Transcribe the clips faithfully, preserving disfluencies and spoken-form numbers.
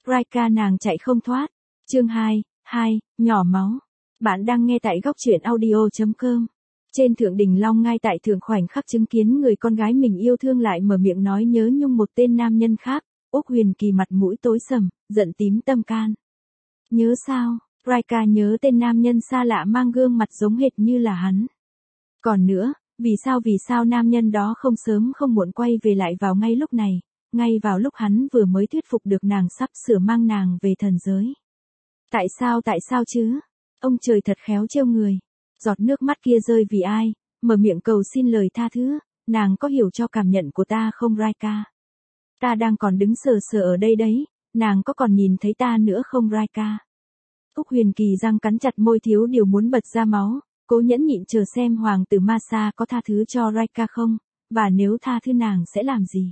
Raika nàng chạy không thoát. Chương hai, hai, nhỏ máu. Bạn đang nghe tại góc truyện audio chấm com. Trên thượng đỉnh Long ngay tại thượng khoảnh khắc chứng kiến người con gái mình yêu thương lại mở miệng nói nhớ nhung một tên nam nhân khác, Úc Huyền Kỳ mặt mũi tối sầm, giận tím tâm can. Nhớ sao? Raika nhớ tên nam nhân xa lạ mang gương mặt giống hệt như là hắn. Còn nữa, vì sao vì sao nam nhân đó không sớm không muộn quay về lại vào ngay lúc này, ngay vào lúc hắn vừa mới thuyết phục được nàng sắp sửa mang nàng về thần giới. Tại sao tại sao chứ? Ông trời thật khéo trêu người. Giọt nước mắt kia rơi vì ai, mở miệng cầu xin lời tha thứ, nàng có hiểu cho cảm nhận của ta không Raika? Ta đang còn đứng sờ sờ ở đây đấy, nàng có còn nhìn thấy ta nữa không Raika? Úc Huyền Kỳ răng cắn chặt môi thiếu điều muốn bật ra máu, cố nhẫn nhịn chờ xem hoàng tử Masa có tha thứ cho Raika không, và nếu tha thứ nàng sẽ làm gì.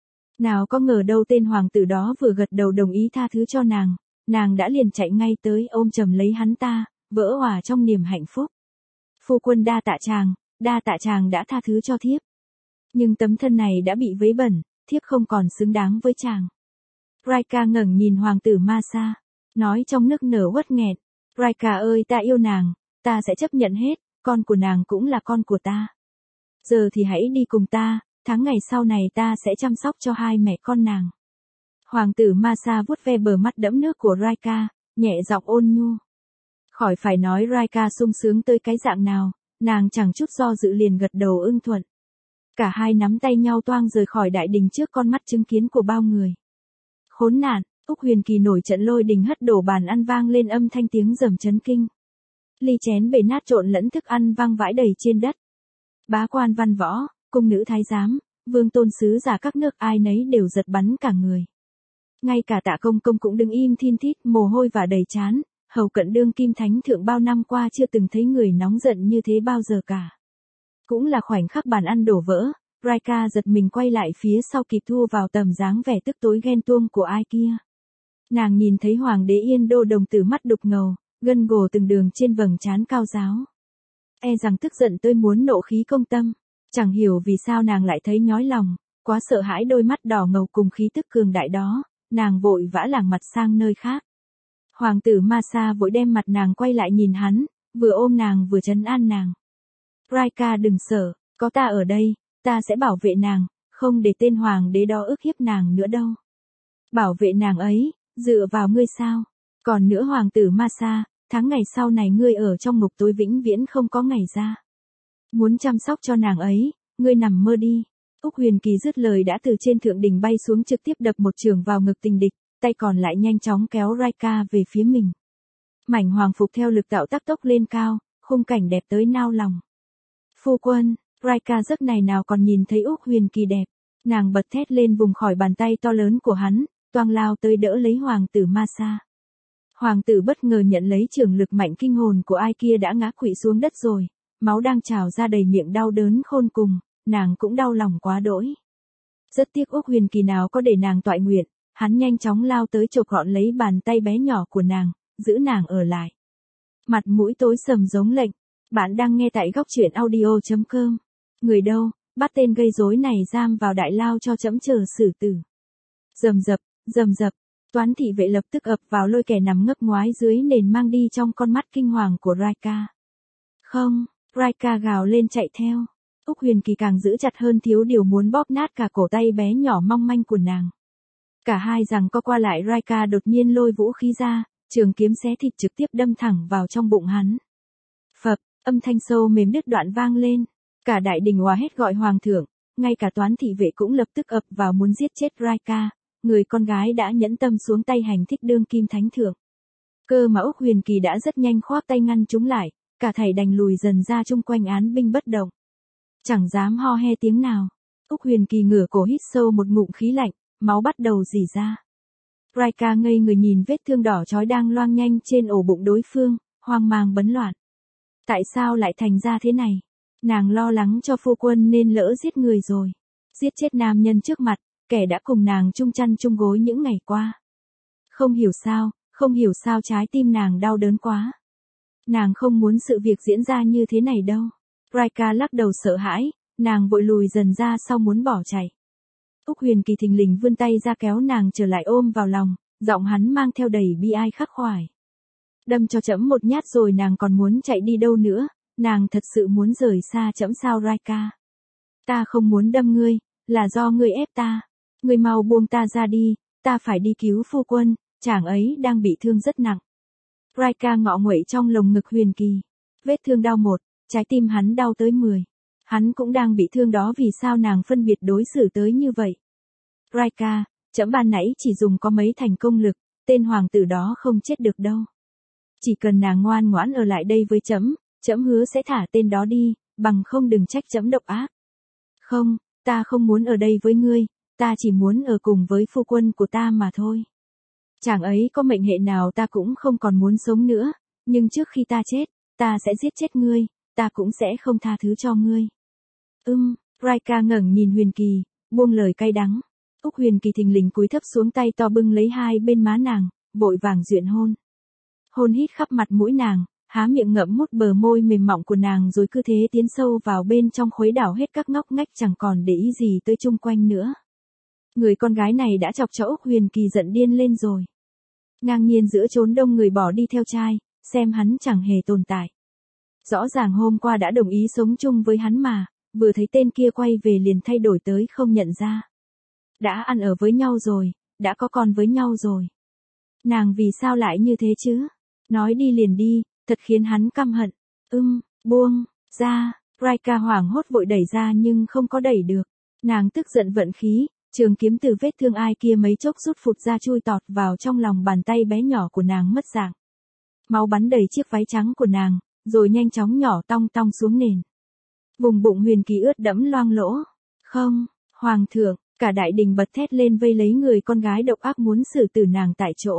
Nào có ngờ đâu tên hoàng tử đó vừa gật đầu đồng ý tha thứ cho nàng, nàng đã liền chạy ngay tới ôm chầm lấy hắn ta, vỡ òa trong niềm hạnh phúc. Phu quân đa tạ chàng, đa tạ chàng đã tha thứ cho thiếp. Nhưng tấm thân này đã bị vấy bẩn, thiếp không còn xứng đáng với chàng. Raika ngẩng nhìn hoàng tử Masa, nói trong nức nở uất nghẹn, Raika ơi ta yêu nàng, ta sẽ chấp nhận hết, con của nàng cũng là con của ta. Giờ thì hãy đi cùng ta, tháng ngày sau này ta sẽ chăm sóc cho hai mẹ con nàng. Hoàng tử Masa vuốt ve bờ mắt đẫm nước của Raika, nhẹ giọng ôn nhu. Khỏi phải nói Raika sung sướng tới cái dạng nào, nàng chẳng chút do dự liền gật đầu ưng thuận. Cả hai nắm tay nhau toang rời khỏi đại đình trước con mắt chứng kiến của bao người. Khốn nạn, Úc Huyền Kỳ nổi trận lôi đình hất đổ bàn ăn vang lên âm thanh tiếng rầm chấn kinh. Ly chén bể nát trộn lẫn thức ăn văng vãi đầy trên đất. Bá quan văn võ, cung nữ thái giám, vương tôn sứ giả các nước ai nấy đều giật bắn cả người. Ngay cả Tạ Công Công cũng đứng im thin thít mồ hôi và đầy trán, hầu cận đương kim thánh thượng bao năm qua chưa từng thấy người nóng giận như thế bao giờ cả. Cũng là khoảnh khắc bàn ăn đổ vỡ, Raika giật mình quay lại phía sau kịp thu vào tầm dáng vẻ tức tối ghen tuông của ai kia. Nàng nhìn thấy hoàng đế Yên Đô đồng tử mắt đục ngầu, gân gồ từng đường trên vầng trán cao ráo. E rằng tức giận tới muốn nộ khí công tâm, chẳng hiểu vì sao nàng lại thấy nhói lòng, quá sợ hãi đôi mắt đỏ ngầu cùng khí tức cường đại đó, nàng vội vã lảng mặt sang nơi khác. Hoàng tử Masa vội đem mặt nàng quay lại nhìn hắn, vừa ôm nàng vừa trấn an nàng. Raika đừng sợ, có ta ở đây, ta sẽ bảo vệ nàng, không để tên hoàng đế đó ức hiếp nàng nữa đâu. Bảo vệ nàng ấy, dựa vào ngươi sao? Còn nữa hoàng tử Masa, tháng ngày sau này ngươi ở trong ngục tối vĩnh viễn không có ngày ra. Muốn chăm sóc cho nàng ấy, ngươi nằm mơ đi. Úc Huyền Kỳ dứt lời đã từ trên thượng đỉnh bay xuống trực tiếp đập một chưởng vào ngực tình địch, tay còn lại nhanh chóng kéo Raika về phía mình. Mảnh hoàng phục theo lực tạo tác tốc lên cao, khung cảnh đẹp tới nao lòng. Phu quân, Raika giấc này nào còn nhìn thấy Úc Huyền Kỳ đẹp, nàng bật thét lên vùng khỏi bàn tay to lớn của hắn, toang lao tới đỡ lấy hoàng tử Masa. Hoàng tử bất ngờ nhận lấy chưởng lực mạnh kinh hồn của ai kia đã ngã quỵ xuống đất rồi, máu đang trào ra đầy miệng đau đớn khôn cùng, nàng cũng đau lòng quá đỗi. Rất tiếc Úc Huyền Kỳ nào có để nàng toại nguyện, hắn nhanh chóng lao tới chộp gọn lấy bàn tay bé nhỏ của nàng, giữ nàng ở lại. Mặt mũi tối sầm giống lệnh, bạn đang nghe tại góc truyện audio chấm com. Người đâu, bắt tên gây rối này giam vào đại lao cho trẫm chờ xử tử. Rầm rập, rầm rập. Toán thị vệ lập tức ập vào lôi kẻ nằm ngấp ngoái dưới nền mang đi trong con mắt kinh hoàng của Raika. Không, Raika gào lên chạy theo. Úc Huyền Kỳ càng giữ chặt hơn thiếu điều muốn bóp nát cả cổ tay bé nhỏ mong manh của nàng. Cả hai giằng co qua lại Raika đột nhiên lôi vũ khí ra, trường kiếm xé thịt trực tiếp đâm thẳng vào trong bụng hắn. Phập, âm thanh sâu mềm đứt đoạn vang lên. Cả đại đình òa hét gọi hoàng thượng, ngay cả toán thị vệ cũng lập tức ập vào muốn giết chết Raika. Người con gái đã nhẫn tâm xuống tay hành thích đương kim thánh thượng. Cơ mà Úc Huyền Kỳ đã rất nhanh khoác tay ngăn chúng lại, cả thảy đành lùi dần ra chung quanh án binh bất động. Chẳng dám ho he tiếng nào. Úc Huyền Kỳ ngửa cổ hít sâu một ngụm khí lạnh, máu bắt đầu rỉ ra. Raika ngây người nhìn vết thương đỏ chói đang loang nhanh trên ổ bụng đối phương, hoang mang bấn loạn. Tại sao lại thành ra thế này? Nàng lo lắng cho phu quân nên lỡ giết người rồi. Giết chết nam nhân trước mặt, kẻ đã cùng nàng chung chăn chung gối những ngày qua. Không hiểu sao, không hiểu sao trái tim nàng đau đớn quá. Nàng không muốn sự việc diễn ra như thế này đâu. Raika lắc đầu sợ hãi, nàng vội lùi dần ra sau muốn bỏ chạy. Úc Huyền Kỳ thình lình vươn tay ra kéo nàng trở lại ôm vào lòng, giọng hắn mang theo đầy bi ai khắc khoải. Đâm cho trẫm một nhát rồi nàng còn muốn chạy đi đâu nữa, nàng thật sự muốn rời xa trẫm sao Raika? Ta không muốn đâm ngươi, là do ngươi ép ta. Ngươi mau buông ta ra đi, ta phải đi cứu phu quân, chàng ấy đang bị thương rất nặng. Raika ngọ nguậy trong lồng ngực Huyền Kỳ. Vết thương đau một, trái tim hắn đau tới mười. Hắn cũng đang bị thương đó, vì sao nàng phân biệt đối xử tới như vậy? Raika, trẫm ban nãy chỉ dùng có mấy thành công lực, tên hoàng tử đó không chết được đâu. Chỉ cần nàng ngoan ngoãn ở lại đây với trẫm, trẫm hứa sẽ thả tên đó đi, bằng không đừng trách trẫm độc ác. Không, ta không muốn ở đây với ngươi, ta chỉ muốn ở cùng với phu quân của ta mà thôi. Chàng ấy có mệnh hệ nào ta cũng không còn muốn sống nữa, nhưng trước khi ta chết, ta sẽ giết chết ngươi, ta cũng sẽ không tha thứ cho ngươi. Ưm, Raika ngẩng nhìn Huyền Kỳ, buông lời cay đắng. Úc Huyền Kỳ thình lình cúi thấp xuống, tay to bưng lấy hai bên má nàng, vội vàng duyện hôn. Hôn hít khắp mặt mũi nàng, há miệng ngậm mút bờ môi mềm mọng của nàng, rồi cứ thế tiến sâu vào bên trong, khuấy đảo hết các ngóc ngách, chẳng còn để ý gì tới chung quanh nữa. Người con gái này đã chọc cho Úc Huyền Kỳ giận điên lên rồi. Ngang nhiên giữa chốn đông người bỏ đi theo trai, xem hắn chẳng hề tồn tại. Rõ ràng hôm qua đã đồng ý sống chung với hắn mà, vừa thấy tên kia quay về liền thay đổi tới không nhận ra. Đã ăn ở với nhau rồi, đã có con với nhau rồi. Nàng vì sao lại như thế chứ? Nói đi liền đi, thật khiến hắn căm hận. Ưm, buông, ra, Raika hoảng hốt vội đẩy ra nhưng không có đẩy được. Nàng tức giận vận khí, trường kiếm từ vết thương ai kia mấy chốc rút phụt ra, chui tọt vào trong lòng bàn tay bé nhỏ của nàng mất dạng. Máu bắn đầy chiếc váy trắng của nàng, rồi nhanh chóng nhỏ tong tong xuống nền. Vùng bụng Huyền Kỳ ướt đẫm loang lỗ. Không, hoàng thượng, cả đại đình bật thét lên vây lấy người con gái độc ác muốn xử tử nàng tại chỗ.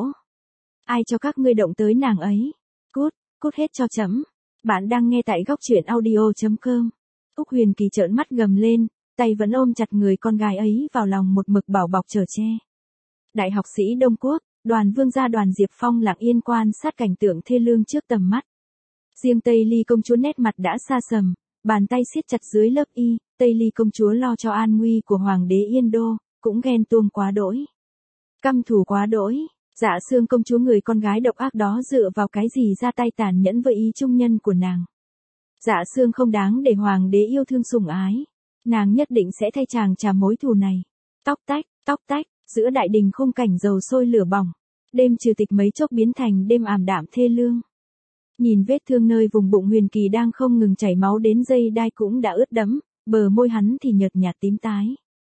Ai cho các ngươi động tới nàng ấy? Cút, cút hết cho trẫm. Bạn đang nghe tại góc truyện audio chấm com. Úc Huyền Kỳ trợn mắt gầm lên, tay vẫn ôm chặt người con gái ấy vào lòng, một mực bảo bọc chở che. Đại học sĩ Đông Quốc, Đoàn Vương gia Đoàn Diệp Phong lặng yên quan sát cảnh tượng thê lương trước tầm mắt. Riêng Tây Ly công chúa nét mặt đã xa sầm, bàn tay siết chặt dưới lớp y. Tây Ly công chúa lo cho an nguy của hoàng đế Yên Đô, cũng ghen tuông quá đỗi. Căm thù quá đỗi. Dạ Xương công chúa, người con gái độc ác đó, dựa vào cái gì ra tay tàn nhẫn với ý trung nhân của nàng? Dạ Xương không đáng để hoàng đế yêu thương sủng ái. Nàng nhất định sẽ thay chàng trả mối thù này. Tóc tách, tóc tách, giữa đại đình khung cảnh dầu sôi lửa bỏng. Đêm trừ tịch mấy chốc biến thành đêm ảm đạm thê lương. Nhìn vết thương nơi vùng bụng Huyền Kỳ đang không ngừng chảy máu đến dây đai cũng đã ướt đẫm, bờ môi hắn thì nhợt nhạt tím tái.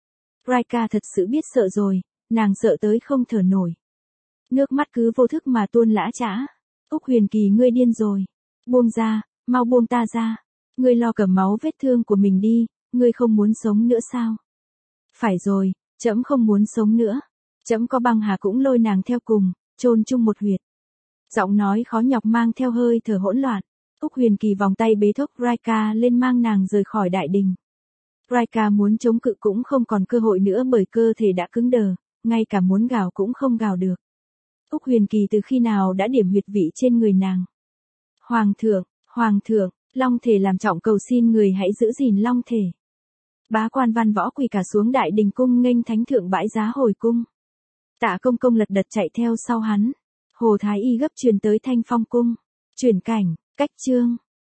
Raika thật sự biết sợ rồi, nàng sợ tới không thở nổi. Nước mắt cứ vô thức mà tuôn lã chã. Úc Huyền Kỳ, ngươi điên rồi. Buông ra, mau buông ta ra. Ngươi lo cầm máu vết thương của mình đi, ngươi không muốn sống nữa sao? Phải rồi, trẫm không muốn sống nữa. Trẫm có băng hà cũng lôi nàng theo cùng, chôn chung một huyệt. Giọng nói khó nhọc mang theo hơi thở hỗn loạn. Úc Huyền Kỳ vòng tay bế thốc Raika lên, mang nàng rời khỏi đại đình. Raika muốn chống cự cũng không còn cơ hội nữa, bởi cơ thể đã cứng đờ, ngay cả muốn gào cũng không gào được. Úc Huyền Kỳ từ khi nào đã điểm huyệt vị trên người nàng? Hoàng thượng, hoàng thượng, long thể làm trọng cầu xin người hãy giữ gìn long thể. Bá quan văn võ quỳ cả xuống đại đình cung nghênh thánh thượng bãi giá hồi cung. Tạ công công lật đật chạy theo sau hắn. Hồ Thái Y gấp truyền tới Thanh Phong cung. Chuyển cảnh, cách chương.